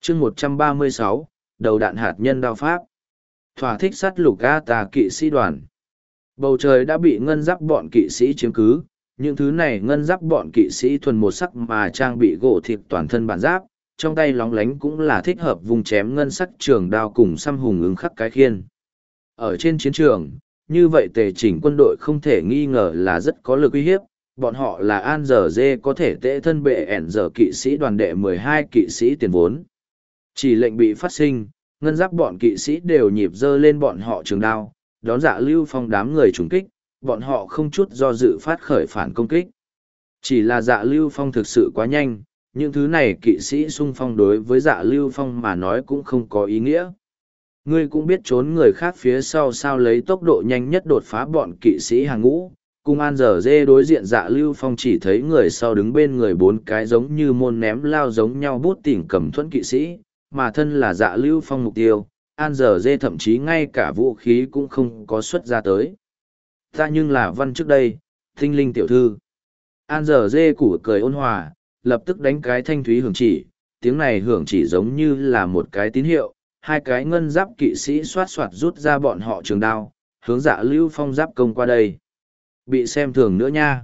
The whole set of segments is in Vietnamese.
chương 136, đầu đạn hạt nhân đao pháp. Thỏa thích sát lục A tà kỵ sĩ đoàn. Bầu trời đã bị ngân giáp bọn kỵ sĩ chiếm cứ, những thứ này ngân giáp bọn kỵ sĩ thuần một sắc mà trang bị gỗ thịt toàn thân bản giáp, trong tay lóng lánh cũng là thích hợp vùng chém ngân sắc trường đao cùng xăm hùng ứng khắc cái khiên. Ở trên chiến trường, như vậy tề chỉnh quân đội không thể nghi ngờ là rất có lực uy hiếp, bọn họ là An Giờ Dê có thể tệ thân bệ ẻn giờ kỵ sĩ đoàn đệ 12 kỵ sĩ tiền vốn. Chỉ lệnh bị phát sinh, ngân giáp bọn kỵ sĩ đều nhịp dơ lên bọn họ trường đao, đón Dạ Lưu Phong đám người trùng kích, bọn họ không chút do dự phát khởi phản công kích. Chỉ là Dạ Lưu Phong thực sự quá nhanh, những thứ này kỵ sĩ xung phong đối với Dạ Lưu Phong mà nói cũng không có ý nghĩa. Ngươi cũng biết trốn người khác phía sau sao lấy tốc độ nhanh nhất đột phá bọn kỵ sĩ hàng ngũ. Cùng An Giờ Dê đối diện Dạ Lưu Phong chỉ thấy người sau đứng bên người bốn cái giống như môn ném lao giống nhau bút tỉnh cầm thuẫn kỵ sĩ, mà thân là Dạ Lưu Phong mục tiêu, An Giờ Dê thậm chí ngay cả vũ khí cũng không có xuất ra tới. Ta nhưng là văn trước đây, tinh linh tiểu thư. An Giờ Dê củ cười ôn hòa, lập tức đánh cái thanh thúy hưởng chỉ, tiếng này hưởng chỉ giống như là một cái tín hiệu, hai cái ngân giáp kỵ sĩ xoát xoát rút ra bọn họ trường đao, hướng Dạ Lưu Phong giáp công qua đây. Bị xem thường nữa nha.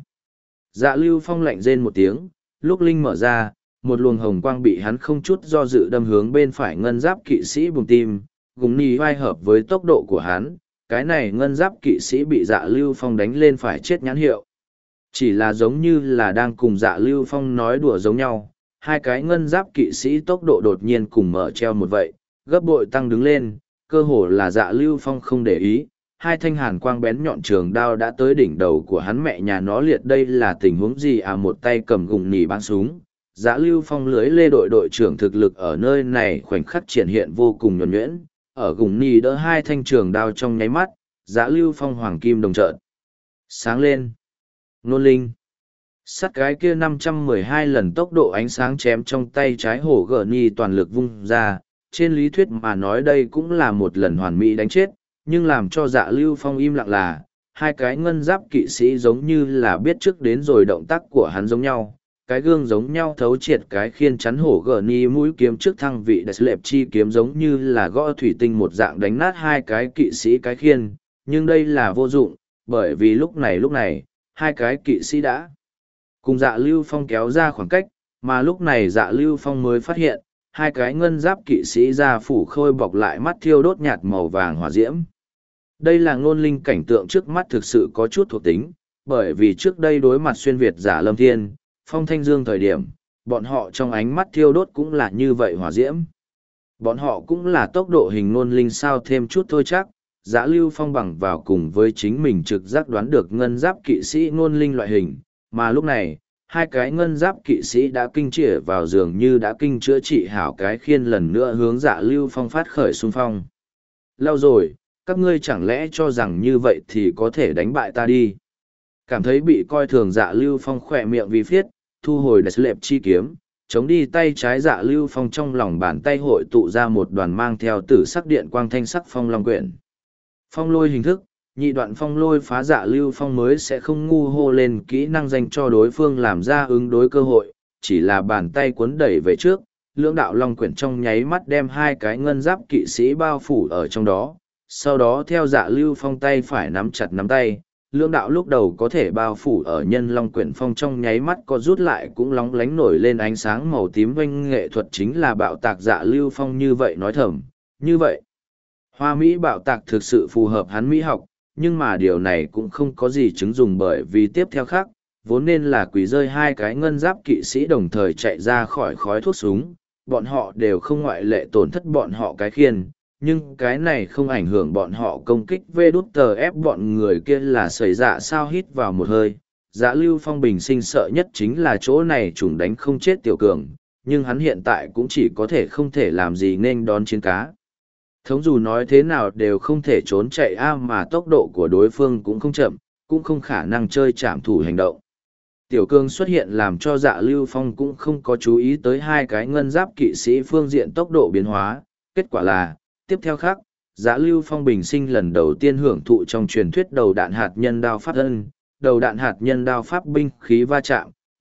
Dạ Lưu Phong lạnh rên một tiếng, lúc linh mở ra, một luồng hồng quang bị hắn không chút do dự đâm hướng bên phải ngân giáp kỵ sĩ bùng tim, gùng ni vai hợp với tốc độ của hắn, cái này ngân giáp kỵ sĩ bị Dạ Lưu Phong đánh lên phải chết nhãn hiệu. Chỉ là giống như là đang cùng Dạ Lưu Phong nói đùa giống nhau, hai cái ngân giáp kỵ sĩ tốc độ đột nhiên cùng mở treo một vậy, gấp bội tăng đứng lên, cơ hồ là Dạ Lưu Phong không để ý, hai thanh hàn quang bén nhọn trường đao đã tới đỉnh đầu của hắn mẹ nhà nó liệt. Đây là tình huống gì à? Một tay cầm gùng nỉ bắn súng, Dạ Lưu Phong lưới lê đội đội trưởng thực lực ở nơi này khoảnh khắc triển hiện vô cùng nhuần nhuyễn, ở gùng nỉ đỡ hai thanh trường đao trong nháy mắt, Dạ Lưu Phong hoàng kim đồng trợn sáng lên. Nôn linh sắt cái kia 512 lần tốc độ ánh sáng chém trong tay trái hổ gờ ni toàn lực vung ra, trên lý thuyết mà nói đây cũng là một lần hoàn mỹ đánh chết, nhưng làm cho Dạ Lưu Phong im lặng là, hai cái ngân giáp kỵ sĩ giống như là biết trước đến rồi động tác của hắn giống nhau, cái gương giống nhau thấu triệt cái khiên chắn hổ gờ ni mũi kiếm trước thăng vị đẹp lệp chi kiếm giống như là gõ thủy tinh một dạng đánh nát hai cái kỵ sĩ cái khiên, nhưng đây là vô dụng, bởi vì lúc này, hai cái kỵ sĩ đã cùng Dạ Lưu Phong kéo ra khoảng cách, mà lúc này Dạ Lưu Phong mới phát hiện, hai cái ngân giáp kỵ sĩ ra phủ khôi bọc lại mắt thiêu đốt nhạt màu vàng hỏa diễm. Đây là ngôn linh cảnh tượng trước mắt thực sự có chút thuộc tính, bởi vì trước đây đối mặt xuyên Việt giả Lâm Thiên, Phong Thanh Dương thời điểm, bọn họ trong ánh mắt thiêu đốt cũng là như vậy hỏa diễm. Bọn họ cũng là tốc độ hình ngôn linh sao thêm chút thôi chắc, Dạ Lưu Phong bằng vào cùng với chính mình trực giác đoán được ngân giáp kỵ sĩ ngôn linh loại hình, mà lúc này, hai cái ngân giáp kỵ sĩ đã kinh chĩa vào giường như đã kinh chữa trị hảo cái khiên lần nữa hướng Dạ Lưu Phong phát khởi xung phong. Lâu rồi, các ngươi chẳng lẽ cho rằng như vậy thì có thể đánh bại ta đi. Cảm thấy bị coi thường Dạ Lưu Phong khỏe miệng vì phiết, thu hồi đẹp lệp chi kiếm, chống đi tay trái Dạ Lưu Phong trong lòng bàn tay hội tụ ra một đoàn mang theo tử sắc điện quang thanh sắc phong long quyển. Phong lôi hình thức, nhị đoạn phong lôi phá Dạ Lưu Phong mới sẽ không ngu hô lên kỹ năng dành cho đối phương làm ra ứng đối cơ hội, chỉ là bàn tay cuốn đẩy về trước, lưỡng đạo long quyển trong nháy mắt đem hai cái ngân giáp kỵ sĩ bao phủ ở trong đó, sau đó theo Dạ Lưu Phong tay phải nắm chặt nắm tay, lưỡng đạo lúc đầu có thể bao phủ ở nhân long quyển phong trong nháy mắt có rút lại cũng lóng lánh nổi lên ánh sáng màu tím vinh nghệ thuật chính là bạo tạc Dạ Lưu Phong như vậy nói thầm, như vậy. Hoa Mỹ bạo tạc thực sự phù hợp hắn Mỹ học, nhưng mà điều này cũng không có gì chứng dùng bởi vì tiếp theo khác, vốn nên là quỷ rơi hai cái ngân giáp kỵ sĩ đồng thời chạy ra khỏi khói thuốc súng, bọn họ đều không ngoại lệ tổn thất bọn họ cái khiên, nhưng cái này không ảnh hưởng bọn họ công kích vê đút tờ ép bọn người kia là xảy dạ sao hít vào một hơi. Dạ Lưu Phong bình sinh sợ nhất chính là chỗ này trùng đánh không chết tiểu cường, nhưng hắn hiện tại cũng chỉ có thể không thể làm gì nên đón chiến cá. Thống dù nói thế nào đều không thể trốn chạy mà tốc độ của đối phương cũng không chậm, cũng không khả năng chơi trảm thủ hành động. Tiểu cường xuất hiện làm cho Dạ Lưu Phong cũng không có chú ý tới hai cái ngân giáp kỵ sĩ phương diện tốc độ biến hóa, kết quả là, tiếp theo khác, Dạ Lưu Phong bình sinh lần đầu tiên hưởng thụ trong truyền thuyết đầu đạn hạt nhân đao pháp ân, đầu đạn hạt nhân đao pháp binh khí va chạm,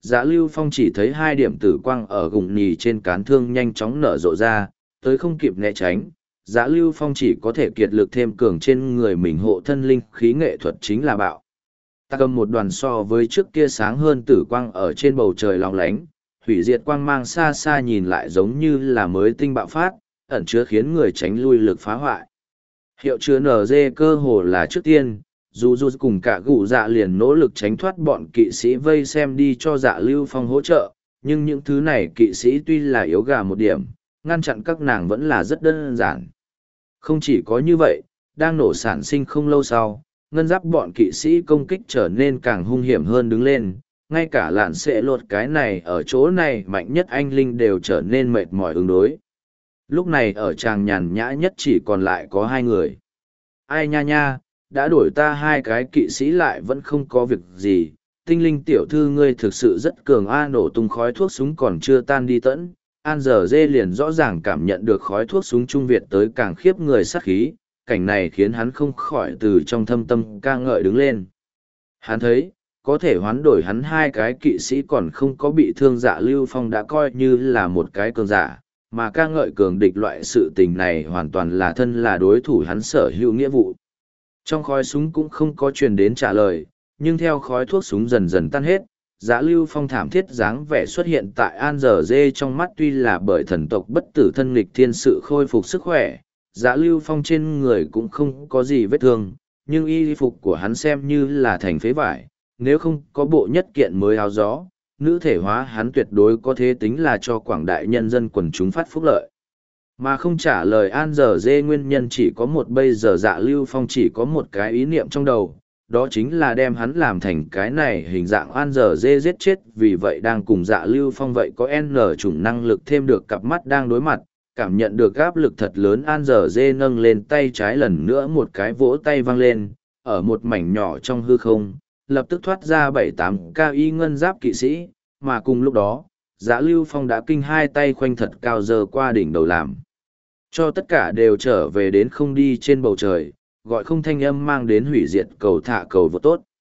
Dạ Lưu Phong chỉ thấy hai điểm tử quang ở gùng nhì trên cán thương nhanh chóng nở rộ ra, tới không kịp né tránh. Dạ Lưu Phong chỉ có thể kiệt lực thêm cường trên người mình hộ thân linh khí nghệ thuật chính là bạo. Ta cầm một đoàn so với trước kia sáng hơn tử quang ở trên bầu trời long lánh, hủy diệt quang mang xa xa nhìn lại giống như là mới tinh bạo phát, ẩn chứa khiến người tránh lui lực phá hoại. Hiệu chứa NG cơ hồ là trước tiên, dù cùng cả gụ dạ liền nỗ lực tránh thoát bọn kỵ sĩ vây xem đi cho Dạ Lưu Phong hỗ trợ, nhưng những thứ này kỵ sĩ tuy là yếu gà một điểm, ngăn chặn các nàng vẫn là rất đơn giản. Không chỉ có như vậy, đang nổ sản sinh không lâu sau, ngân giáp bọn kỵ sĩ công kích trở nên càng hung hiểm hơn đứng lên, ngay cả lạn sẽ lột cái này ở chỗ này mạnh nhất anh linh đều trở nên mệt mỏi ứng đối. Lúc này ở tràng nhàn nhã nhất chỉ còn lại có hai người. Ai nha nha, đã đổi ta hai cái kỵ sĩ lại vẫn không có việc gì, tinh linh tiểu thư ngươi thực sự rất cường a. Nổ tung khói thuốc súng còn chưa tan đi tẫn, An giờ dê liền rõ ràng cảm nhận được khói thuốc súng Trung Việt tới càng khiếp người sát khí, cảnh này khiến hắn không khỏi từ trong thâm tâm ca ngợi đứng lên. Hắn thấy, có thể hoán đổi hắn hai cái kỵ sĩ còn không có bị thương. Dạ Lưu Phong đã coi như là một cái cường giả, mà ca ngợi cường địch loại sự tình này hoàn toàn là thân là đối thủ hắn sở hữu nghĩa vụ. Trong khói súng cũng không có truyền đến trả lời, nhưng theo khói thuốc súng dần dần tan hết, Dạ Lưu Phong thảm thiết dáng vẻ xuất hiện tại An giờ dê trong mắt. Tuy là bởi thần tộc bất tử thân nghịch thiên sự khôi phục sức khỏe, Dạ Lưu Phong trên người cũng không có gì vết thương, nhưng y phục của hắn xem như là thành phế vải, nếu không có bộ nhất kiện mới áo gió, nữ thể hóa hắn tuyệt đối có thể tính là cho quảng đại nhân dân quần chúng phát phúc lợi. Mà không trả lời An giờ dê nguyên nhân chỉ có một, bây giờ Dạ Lưu Phong chỉ có một cái ý niệm trong đầu, đó chính là đem hắn làm thành cái này hình dạng An giờ dê giết chết. Vì vậy đang cùng Dạ Lưu Phong vậy có N chủng năng lực thêm được cặp mắt đang đối mặt, cảm nhận được áp lực thật lớn. An giờ dê nâng lên tay trái lần nữa, một cái vỗ tay vang lên, ở một mảnh nhỏ trong hư không, lập tức thoát ra 7-8 cao y ngân giáp kỵ sĩ, mà cùng lúc đó, Dạ Lưu Phong đã kinh hai tay khoanh thật cao giơ qua đỉnh đầu làm cho tất cả đều trở về đến không đi trên bầu trời, gọi không thanh âm mang đến hủy diệt cầu thả cầu vô tốt.